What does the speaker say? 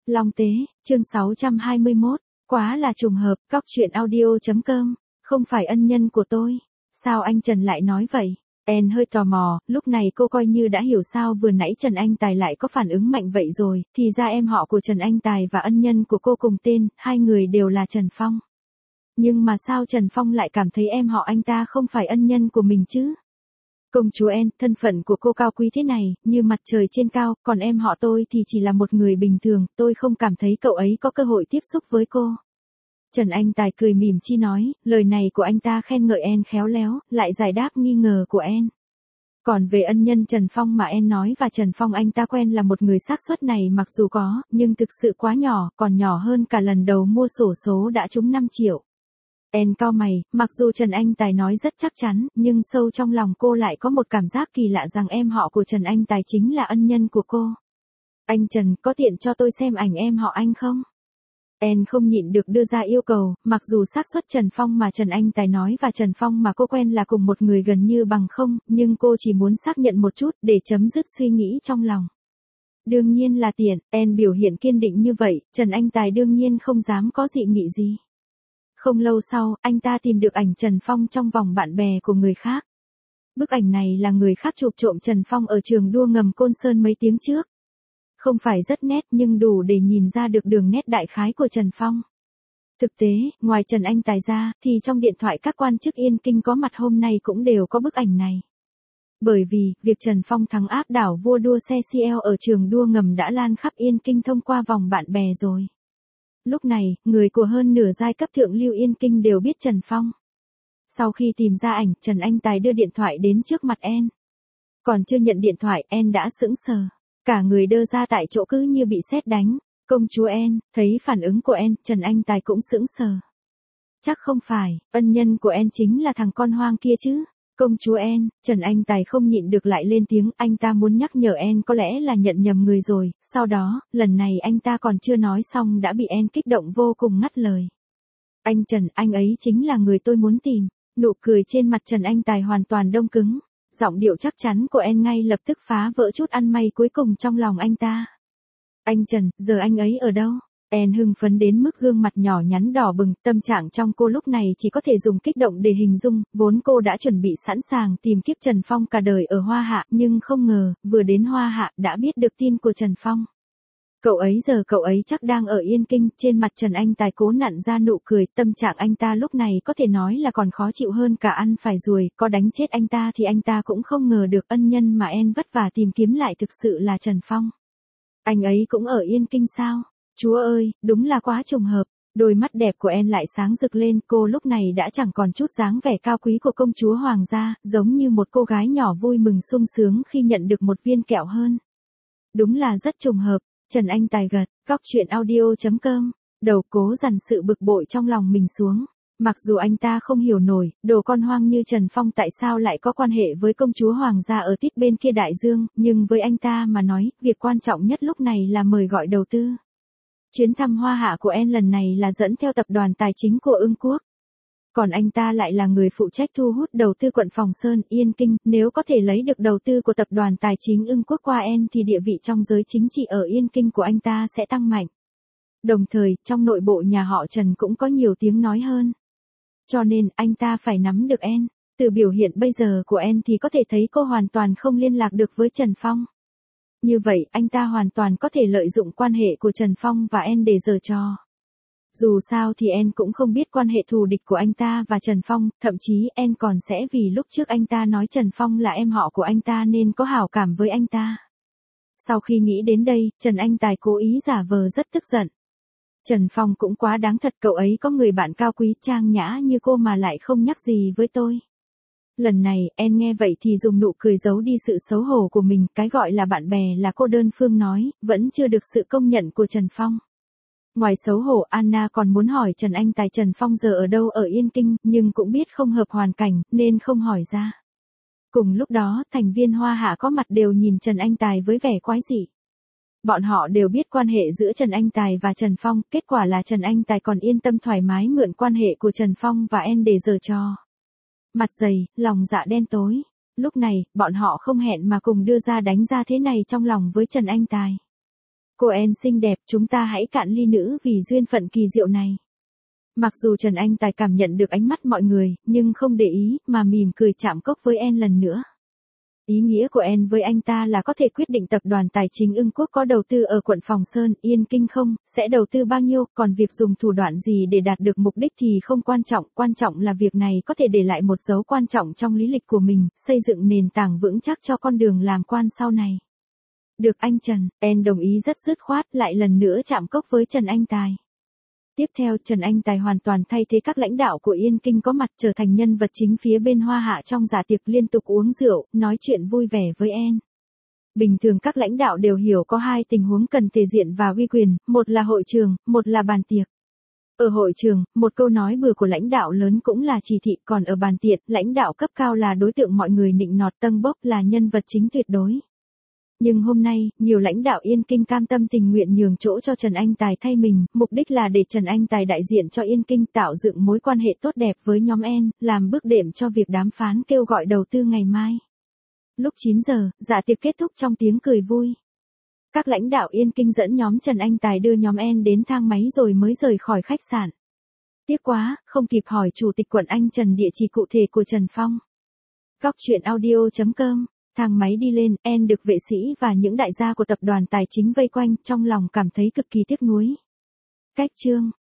Long Tế, chương 621, quá là trùng hợp, Cóc Truyện Audio.com, không phải ân nhân của tôi. Sao anh Trần lại nói vậy? Anne hơi tò mò, lúc này cô coi như đã hiểu sao vừa nãy Trần Anh Tài lại có phản ứng mạnh vậy rồi, thì ra em họ của Trần Anh Tài và ân nhân của cô cùng tên, hai người đều là Trần Phong. Nhưng mà sao Trần Phong lại cảm thấy em họ anh ta không phải ân nhân của mình chứ? Công chúa Anne, thân phận của cô cao quý thế này, như mặt trời trên cao, còn em họ tôi thì chỉ là một người bình thường, tôi không cảm thấy cậu ấy có cơ hội tiếp xúc với cô. Trần Anh Tài cười mỉm chi nói, lời này của anh ta khen ngợi Anne khéo léo, lại giải đáp nghi ngờ của Anne. Còn về ân nhân Trần Phong mà Anne nói và Trần Phong anh ta quen là một người xác suất này mặc dù có, nhưng thực sự quá nhỏ, còn nhỏ hơn cả lần đầu mua xổ số đã trúng 5 triệu. Anne cau mày, mặc dù Trần Anh Tài nói rất chắc chắn, nhưng sâu trong lòng cô lại có một cảm giác kỳ lạ rằng em họ của Trần Anh Tài chính là ân nhân của cô. Anh Trần, có tiện cho tôi xem ảnh em họ anh không? Anne không nhịn được đưa ra yêu cầu, mặc dù xác suất Trần Phong mà Trần Anh Tài nói và Trần Phong mà cô quen là cùng một người gần như bằng không, nhưng cô chỉ muốn xác nhận một chút để chấm dứt suy nghĩ trong lòng. Đương nhiên là tiện, Anne biểu hiện kiên định như vậy, Trần Anh Tài đương nhiên không dám có dị nghị gì. Không lâu sau, anh ta tìm được ảnh Trần Phong trong vòng bạn bè của người khác. Bức ảnh này là người khác chụp trộm Trần Phong ở trường đua ngầm Côn Sơn mấy tiếng trước. Không phải rất nét nhưng đủ để nhìn ra được đường nét đại khái của Trần Phong. Thực tế, ngoài Trần Anh Tài ra, thì trong điện thoại các quan chức Yên Kinh có mặt hôm nay cũng đều có bức ảnh này. Bởi vì, việc Trần Phong thắng áp đảo vua đua xe CL ở trường đua ngầm đã lan khắp Yên Kinh thông qua vòng bạn bè rồi. Lúc này, người của hơn nửa giai cấp thượng lưu Yên Kinh đều biết Trần Phong. Sau khi tìm ra ảnh, Trần Anh Tài đưa điện thoại đến trước mặt Anne. Còn chưa nhận điện thoại, Anne đã sững sờ. Cả người đơ ra tại chỗ cứ như bị sét đánh. Công chúa Anne, thấy phản ứng của Anne, Trần Anh Tài cũng sững sờ. Chắc không phải, ân nhân của Anne chính là thằng con hoang kia chứ. Công chúa Anne, Trần Anh Tài không nhịn được lại lên tiếng, anh ta muốn nhắc nhở Anne có lẽ là nhận nhầm người rồi, sau đó, lần này anh ta còn chưa nói xong đã bị Anne kích động vô cùng ngắt lời. Anh Trần, anh ấy chính là người tôi muốn tìm. Nụ cười trên mặt Trần Anh Tài hoàn toàn đông cứng. Giọng điệu chắc chắn của Anne ngay lập tức phá vỡ chút ăn may cuối cùng trong lòng anh ta. Anh Trần, giờ anh ấy ở đâu? Anne hưng phấn đến mức gương mặt nhỏ nhắn đỏ bừng, tâm trạng trong cô lúc này chỉ có thể dùng kích động để hình dung, vốn cô đã chuẩn bị sẵn sàng tìm kiếp Trần Phong cả đời ở Hoa Hạ, nhưng không ngờ, vừa đến Hoa Hạ đã biết được tin của Trần Phong. Cậu ấy chắc đang ở Yên Kinh, trên mặt Trần Anh Tài cố nặn ra nụ cười, tâm trạng anh ta lúc này có thể nói là còn khó chịu hơn cả ăn phải ruồi, có đánh chết anh ta thì anh ta cũng không ngờ được ân nhân mà Anne vất vả tìm kiếm lại thực sự là Trần Phong. Anh ấy cũng ở Yên Kinh sao? Chúa ơi, đúng là quá trùng hợp. Đôi mắt đẹp của Anne lại sáng rực lên, cô lúc này đã chẳng còn chút dáng vẻ cao quý của công chúa hoàng gia, giống như một cô gái nhỏ vui mừng sung sướng khi nhận được một viên kẹo hơn. Đúng là rất trùng hợp. Trần Anh Tài gật, Cóc Truyện Audio.com, đầu cố dằn sự bực bội trong lòng mình xuống. Mặc dù anh ta không hiểu nổi, đồ con hoang như Trần Phong tại sao lại có quan hệ với công chúa hoàng gia ở tít bên kia đại dương, nhưng với anh ta mà nói, việc quan trọng nhất lúc này là mời gọi đầu tư. Chuyến thăm Hoa Hạ của Anne lần này là dẫn theo tập đoàn tài chính của Ưng Quốc. Còn anh ta lại là người phụ trách thu hút đầu tư quận Phòng Sơn, Yên Kinh, nếu có thể lấy được đầu tư của tập đoàn tài chính Ưng Quốc qua Anne thì địa vị trong giới chính trị ở Yên Kinh của anh ta sẽ tăng mạnh. Đồng thời, trong nội bộ nhà họ Trần cũng có nhiều tiếng nói hơn. Cho nên, anh ta phải nắm được Anne. Từ biểu hiện bây giờ của Anne thì có thể thấy cô hoàn toàn không liên lạc được với Trần Phong. Như vậy, anh ta hoàn toàn có thể lợi dụng quan hệ của Trần Phong và Anne để giở trò. Dù sao thì Anne cũng không biết quan hệ thù địch của anh ta và Trần Phong, thậm chí Anne còn sẽ vì lúc trước anh ta nói Trần Phong là em họ của anh ta nên có hảo cảm với anh ta. Sau khi nghĩ đến đây, Trần Anh Tài cố ý giả vờ rất tức giận. Trần Phong cũng quá đáng thật, cậu ấy có người bạn cao quý trang nhã như cô mà lại không nhắc gì với tôi. Lần này, Anne nghe vậy thì dùng nụ cười giấu đi sự xấu hổ của mình, cái gọi là bạn bè là cô đơn phương nói, vẫn chưa được sự công nhận của Trần Phong. Ngoài xấu hổ, Anna còn muốn hỏi Trần Anh Tài Trần Phong giờ ở đâu ở Yên Kinh, nhưng cũng biết không hợp hoàn cảnh, nên không hỏi ra. Cùng lúc đó, thành viên Hoa Hạ có mặt đều nhìn Trần Anh Tài với vẻ quái dị. Bọn họ đều biết quan hệ giữa Trần Anh Tài và Trần Phong, kết quả là Trần Anh Tài còn yên tâm thoải mái mượn quan hệ của Trần Phong và Anne để giở trò. Mặt dày, lòng dạ đen tối. Lúc này, bọn họ không hẹn mà cùng đưa ra đánh ra thế này trong lòng với Trần Anh Tài. Cô En xinh đẹp, chúng ta hãy cạn ly nữ vì duyên phận kỳ diệu này. Mặc dù Trần Anh Tài cảm nhận được ánh mắt mọi người, nhưng không để ý, mà mỉm cười chạm cốc với En lần nữa. Ý nghĩa của En với anh ta là có thể quyết định tập đoàn tài chính Ưng Quốc có đầu tư ở quận Phòng Sơn, Yên Kinh không, sẽ đầu tư bao nhiêu, còn việc dùng thủ đoạn gì để đạt được mục đích thì không quan trọng là việc này có thể để lại một dấu quan trọng trong lý lịch của mình, xây dựng nền tảng vững chắc cho con đường làm quan sau này. Được anh Trần, En đồng ý rất dứt khoát, lại lần nữa chạm cốc với Trần Anh Tài. Tiếp theo Trần Anh Tài hoàn toàn thay thế các lãnh đạo của Yên Kinh có mặt, trở thành nhân vật chính phía bên hoa hạ trong dạ tiệc, liên tục uống rượu, nói chuyện vui vẻ với En. Bình thường các lãnh đạo đều hiểu có hai tình huống cần thể diện và uy quyền, một là hội trường, một là bàn tiệc. Ở hội trường, một câu nói bừa của lãnh đạo lớn cũng là chỉ thị, còn ở bàn tiệc, lãnh đạo cấp cao là đối tượng mọi người nịnh nọt tâng bốc, là nhân vật chính tuyệt đối. Nhưng hôm nay, nhiều lãnh đạo Yên Kinh cam tâm tình nguyện nhường chỗ cho Trần Anh Tài thay mình, mục đích là để Trần Anh Tài đại diện cho Yên Kinh, tạo dựng mối quan hệ tốt đẹp với nhóm En, làm bước đệm cho việc đàm phán kêu gọi đầu tư ngày mai. Lúc 9 giờ, dạ tiệc kết thúc trong tiếng cười vui. Các lãnh đạo Yên Kinh dẫn nhóm Trần Anh Tài đưa nhóm En đến thang máy rồi mới rời khỏi khách sạn. Tiếc quá, không kịp hỏi Chủ tịch quận Anh Trần địa chỉ cụ thể của Trần Phong. Góc truyện audio.com. Thang máy đi lên, En được vệ sĩ và những đại gia của tập đoàn tài chính vây quanh, trong lòng cảm thấy cực kỳ tiếc nuối. Cách chương